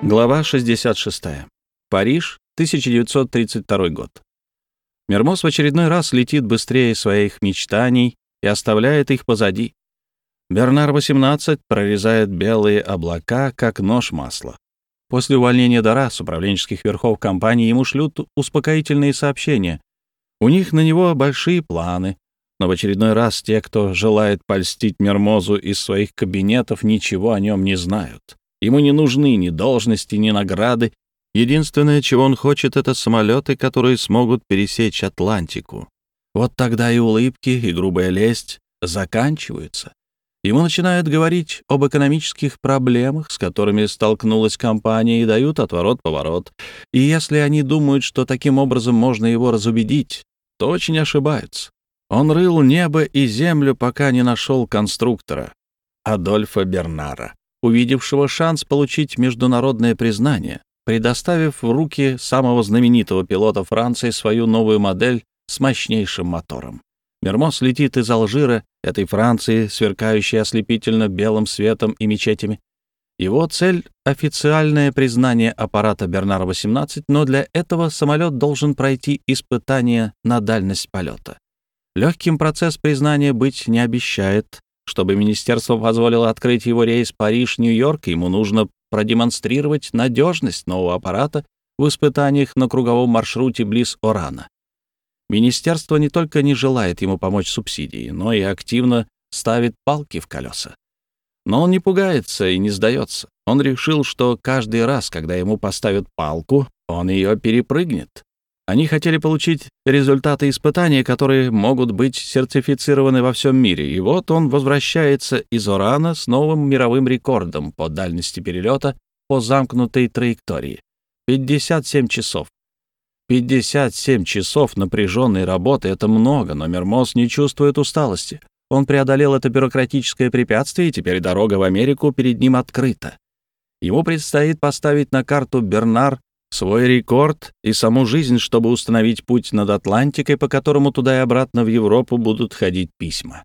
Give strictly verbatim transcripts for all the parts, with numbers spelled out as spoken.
Глава шестьдесят шесть. Париж, тысяча девятьсот тридцать второй год. Мермоз в очередной раз летит быстрее своих мечтаний и оставляет их позади. Бернар восемнадцать прорезает белые облака, как нож масла. После увольнения Дара с управленческих верхов компании ему шлют успокоительные сообщения. У них на него большие планы, но в очередной раз те, кто желает польстить Мермозу из своих кабинетов, ничего о нем не знают. Ему не нужны ни должности, ни награды. Единственное, чего он хочет, — это самолеты, которые смогут пересечь Атлантику. Вот тогда и улыбки, и грубая лесть заканчиваются. Ему начинают говорить об экономических проблемах, с которыми столкнулась компания, и дают отворот-поворот. И если они думают, что таким образом можно его разубедить, то очень ошибаются. Он рыл небо и землю, пока не нашел конструктора — Адольфа Бернара, увидевшего шанс получить международное признание, предоставив в руки самого знаменитого пилота Франции свою новую модель с мощнейшим мотором. Мермоз летит из Алжира, этой Франции, сверкающей ослепительно белым светом и мечетями. Его цель — официальное признание аппарата Бернар восемнадцать, но для этого самолет должен пройти испытание на дальность полета. Легким процесс признания быть не обещает. Чтобы министерство позволило открыть его рейс Париж-Нью-Йорк, ему нужно продемонстрировать надежность нового аппарата в испытаниях на круговом маршруте близ Орана. Министерство не только не желает ему помочь субсидией, но и активно ставит палки в колеса. Но он не пугается и не сдается. Он решил, что каждый раз, когда ему поставят палку, он ее перепрыгнет. Они хотели получить результаты испытаний, которые могут быть сертифицированы во всем мире. И вот он возвращается из Орана с новым мировым рекордом по дальности перелета по замкнутой траектории. пятьдесят семь часов. пятьдесят семь часов напряженной работы — это много, но Мермоз не чувствует усталости. Он преодолел это бюрократическое препятствие, и теперь дорога в Америку перед ним открыта. Ему предстоит поставить на карту Бернар свой рекорд и саму жизнь, чтобы установить путь над Атлантикой, по которому туда и обратно в Европу будут ходить письма.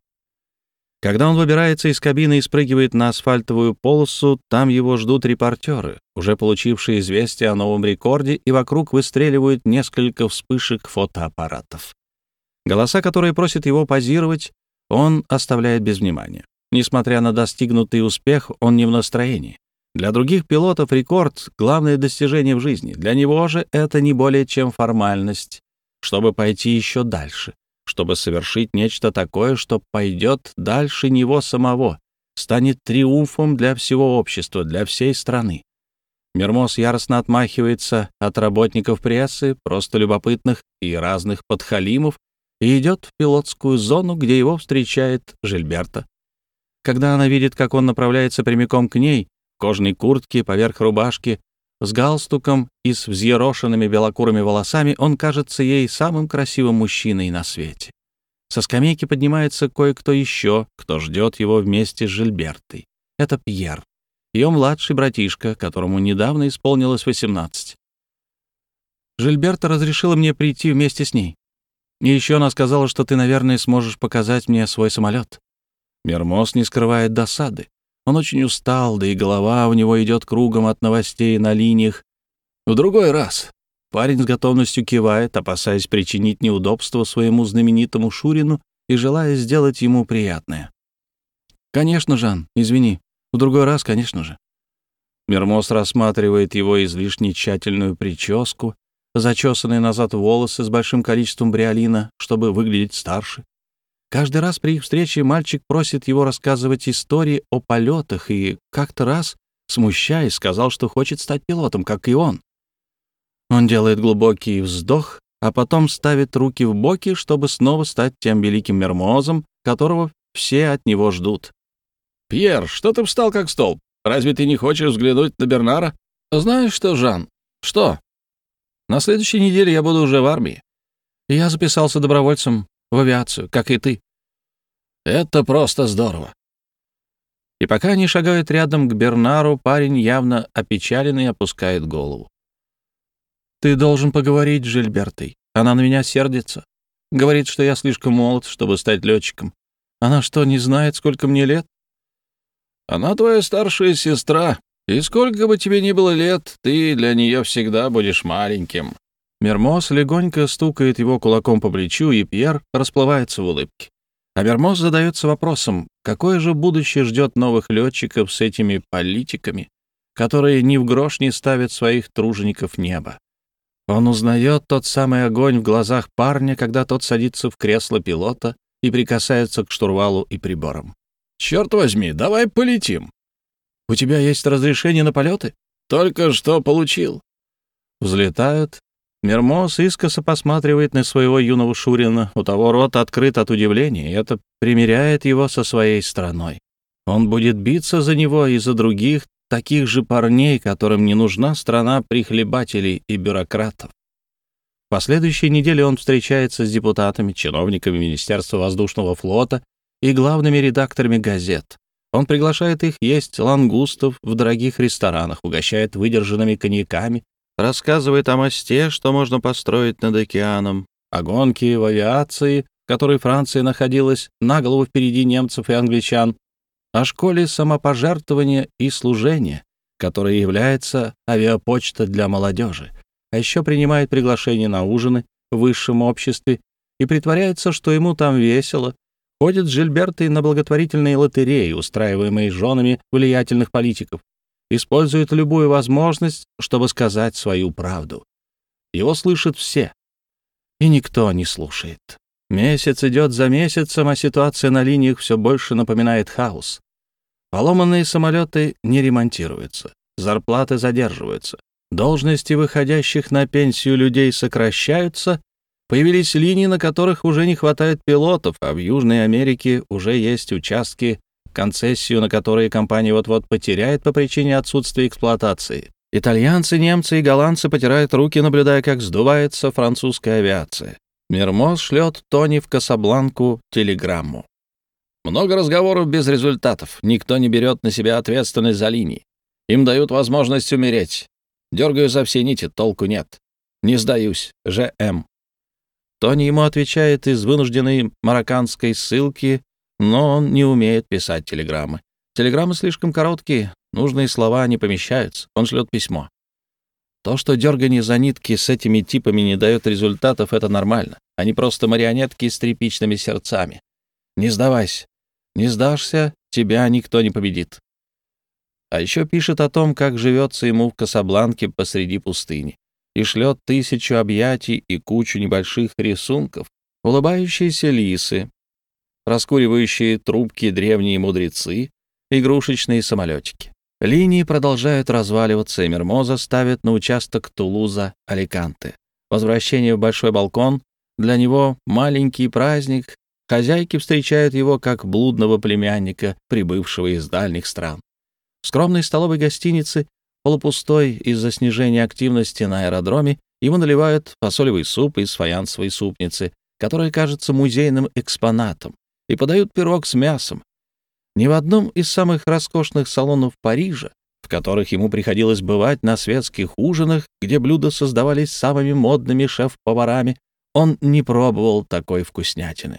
Когда он выбирается из кабины и спрыгивает на асфальтовую полосу, там его ждут репортеры, уже получившие известие о новом рекорде, и вокруг выстреливают несколько вспышек фотоаппаратов. Голоса, которые просят его позировать, он оставляет без внимания. Несмотря на достигнутый успех, он не в настроении. Для других пилотов рекорд — главное достижение в жизни. Для него же это не более чем формальность, чтобы пойти еще дальше, чтобы совершить нечто такое, что пойдет дальше него самого, станет триумфом для всего общества, для всей страны. Мермоз яростно отмахивается от работников прессы, просто любопытных и разных подхалимов, и идет в пилотскую зону, где его встречает Жильберта. Когда она видит, как он направляется прямиком к ней, в кожаной куртке, поверх рубашки, с галстуком и с взъерошенными белокурыми волосами, он кажется ей самым красивым мужчиной на свете. Со скамейки поднимается кое-кто еще, кто ждет его вместе с Жильбертой. Это Пьер, ее младший братишка, которому недавно исполнилось восемнадцать. Жильберта разрешила мне прийти вместе с ней. И еще она сказала, что ты, наверное, сможешь показать мне свой самолет. Мермоз не скрывает досады. Он очень устал, да и голова у него идет кругом от новостей на линиях. В другой раз парень с готовностью кивает, опасаясь причинить неудобство своему знаменитому Шурину и желая сделать ему приятное. «Конечно, Жан, извини. В другой раз, конечно же». Мермоз рассматривает его излишне тщательную прическу, зачесанные назад волосы с большим количеством бриолина, чтобы выглядеть старше. Каждый раз при их встрече мальчик просит его рассказывать истории о полетах и как-то раз, смущаясь, сказал, что хочет стать пилотом, как и он. Он делает глубокий вздох, а потом ставит руки в боки, чтобы снова стать тем великим Мермозом, которого все от него ждут. «Пьер, что ты встал как столб? Разве ты не хочешь взглянуть на Бернара?» «Знаешь что, Жан?» «Что?» «На следующей неделе я буду уже в армии. И я записался добровольцем в авиацию, как и ты». «Это просто здорово». И пока они шагают рядом к Бернару, парень явно опечаленный опускает голову. «Ты должен поговорить с Жильбертой. Она на меня сердится. Говорит, что я слишком молод, чтобы стать летчиком. Она что, не знает, сколько мне лет?» «Она твоя старшая сестра. И сколько бы тебе ни было лет, ты для нее всегда будешь маленьким». Мермоз легонько стукает его кулаком по плечу, и Пьер расплывается в улыбке. А Мермоз задается вопросом, какое же будущее ждет новых летчиков с этими политиками, которые ни в грош не ставят своих тружеников неба. Он узнает тот самый огонь в глазах парня, когда тот садится в кресло пилота и прикасается к штурвалу и приборам. «Черт возьми, давай полетим!» «У тебя есть разрешение на полеты?» «Только что получил». Взлетают. Мермоз искоса посматривает на своего юного шурина. У того рот открыт от удивления, и это примиряет его со своей страной. Он будет биться за него и за других, таких же парней, которым не нужна страна прихлебателей и бюрократов. В последующей неделе он встречается с депутатами, чиновниками Министерства воздушного флота и главными редакторами газет. Он приглашает их есть лангустов в дорогих ресторанах, угощает выдержанными коньяками, рассказывает о мосте, что можно построить над океаном, о гонке в авиации, в которой Франция находилась на голову впереди немцев и англичан, о школе самопожертвования и служения, которая является авиапочта для молодежи, а еще принимает приглашения на ужины в высшем обществе и притворяется, что ему там весело, ходит с Жильбертой на благотворительные лотереи, устраиваемые женами влиятельных политиков, использует любую возможность, чтобы сказать свою правду. Его слышат все, и никто не слушает. Месяц идет за месяцем, а ситуация на линиях все больше напоминает хаос. Поломанные самолеты не ремонтируются, зарплаты задерживаются, должности выходящих на пенсию людей сокращаются, появились линии, на которых уже не хватает пилотов, а в Южной Америке уже есть участки, концессию на которые компания вот-вот потеряет по причине отсутствия эксплуатации. Итальянцы, немцы и голландцы потирают руки, наблюдая, как сдувается французская авиация. Мермоз шлет Тони в Касабланку телеграмму. Много разговоров без результатов. Никто не берет на себя ответственность за линии. Им дают возможность умереть. Дергаю за все нити, толку нет. Не сдаюсь. Ж М. Тони ему отвечает из вынужденной марокканской ссылки, но он не умеет писать телеграммы. Телеграммы слишком короткие, нужные слова не помещаются. Он шлет письмо. То, что дергание за нитки с этими типами не дает результатов, это нормально. Они просто марионетки с тряпичными сердцами. Не сдавайся. Не сдашься, тебя никто не победит. А еще пишет о том, как живется ему в Касабланке посреди пустыни, и шлет тысячу объятий и кучу небольших рисунков. Улыбающиеся лисы, раскуривающие трубки древние мудрецы, игрушечные самолетики. Линии продолжают разваливаться, и Мермоза ставят на участок Тулуза-Аликанте. Возвращение в большой балкон для него маленький праздник. Хозяйки встречают его как блудного племянника, прибывшего из дальних стран. В скромной столовой гостинице, полупустой из-за снижения активности на аэродроме, ему наливают фасолевый суп из фаянсовой супницы, которая кажется музейным экспонатом, и подают пирог с мясом. Ни в одном из самых роскошных салонов Парижа, в которых ему приходилось бывать на светских ужинах, где блюда создавались самыми модными шеф-поварами, он не пробовал такой вкуснятины.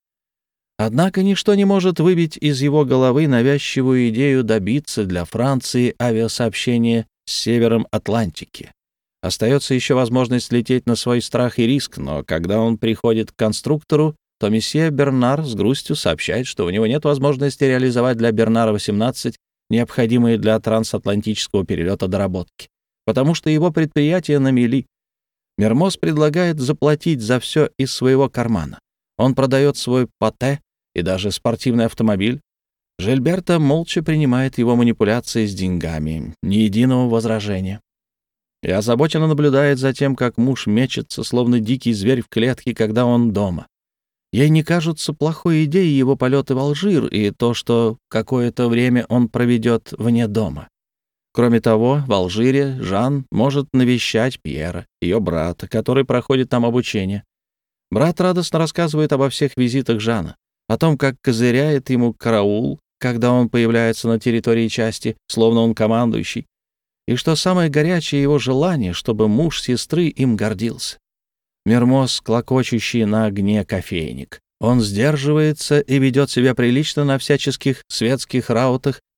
Однако ничто не может выбить из его головы навязчивую идею добиться для Франции авиасообщения с севером Атлантики. Остается еще возможность лететь на свой страх и риск, но когда он приходит к конструктору, то месье Бернар с грустью сообщает, что у него нет возможности реализовать для Бернара восемнадцать необходимые для трансатлантического перелета доработки, потому что его предприятие на мели. Мермоз предлагает заплатить за все из своего кармана. Он продает свой патэ и даже спортивный автомобиль. Жильберта молча принимает его манипуляции с деньгами, ни единого возражения. И озабоченно наблюдает за тем, как муж мечется, словно дикий зверь в клетке, когда он дома. Ей не кажутся плохой идеей его полеты в Алжир и то, что какое-то время он проведет вне дома. Кроме того, в Алжире Жан может навещать Пьера, ее брата, который проходит там обучение. Брат радостно рассказывает обо всех визитах Жана, о том, как козыряет ему караул, когда он появляется на территории части, словно он командующий, и что самое горячее его желание, чтобы муж сестры им гордился. Мермоз, клокочущий на огне кофейник. Он сдерживается и ведет себя прилично на всяческих светских раутах,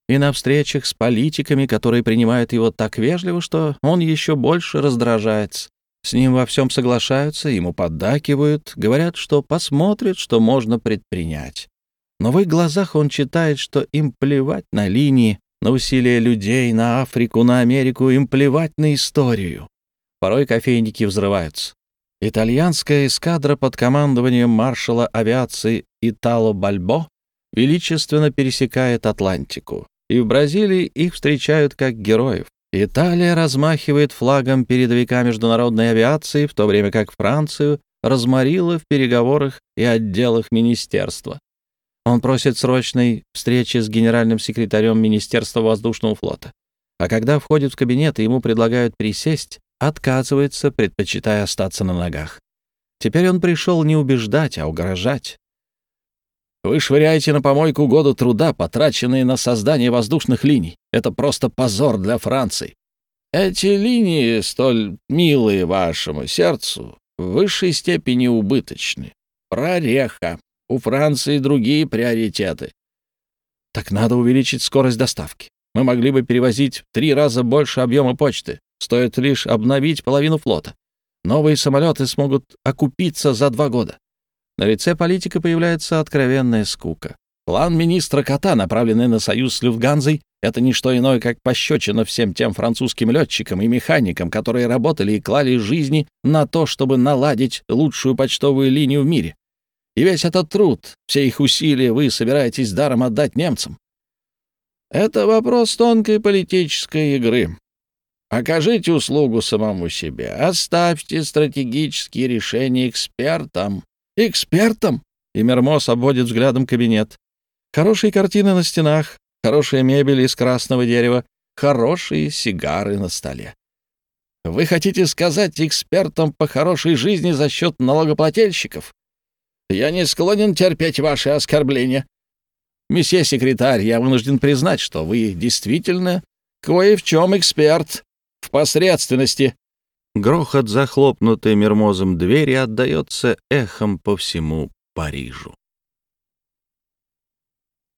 и на встречах с политиками, которые принимают его так вежливо, что он еще больше раздражается. С ним во всем соглашаются, ему поддакивают, говорят, что посмотрят, что можно предпринять. Но в их глазах он читает, что им плевать на линии, на усилия людей, на Африку, на Америку, им плевать на историю. Порой кофейники взрываются. Итальянская эскадра под командованием маршала авиации Итало Бальбо величественно пересекает Атлантику, и в Бразилии их встречают как героев. Италия размахивает флагом передовика международной авиации, в то время как Францию разморила в переговорах и отделах министерства. Он просит срочной встречи с генеральным секретарем Министерства воздушного флота. А когда входит в кабинет и ему предлагают присесть, отказывается, предпочитая остаться на ногах. Теперь он пришел не убеждать, а угрожать. Вы швыряете на помойку годы труда, потраченные на создание воздушных линий. Это просто позор для Франции. Эти линии, столь милые вашему сердцу, в высшей степени убыточны. Прореха. У Франции другие приоритеты. Так надо увеличить скорость доставки. Мы могли бы перевозить в три раза больше объема почты. Стоит лишь обновить половину флота. Новые самолеты смогут окупиться за два года. На лице политика появляется откровенная скука. План министра Кота, направленный на союз с Люфтганзой, это не что иное, как пощечина всем тем французским летчикам и механикам, которые работали и клали жизни на то, чтобы наладить лучшую почтовую линию в мире. И весь этот труд, все их усилия вы собираетесь даром отдать немцам. Это вопрос тонкой политической игры. Окажите услугу самому себе, оставьте стратегические решения экспертам. Экспертам? И Мермоз обводит взглядом кабинет. Хорошие картины на стенах, хорошая мебель из красного дерева, хорошие сигары на столе. Вы хотите сказать экспертам по хорошей жизни за счет налогоплательщиков? Я не склонен терпеть ваши оскорбления. Месье секретарь, я вынужден признать, что вы действительно кое в чем эксперт в посредственности. Грохот захлопнутой Мермозом двери отдается эхом по всему Парижу.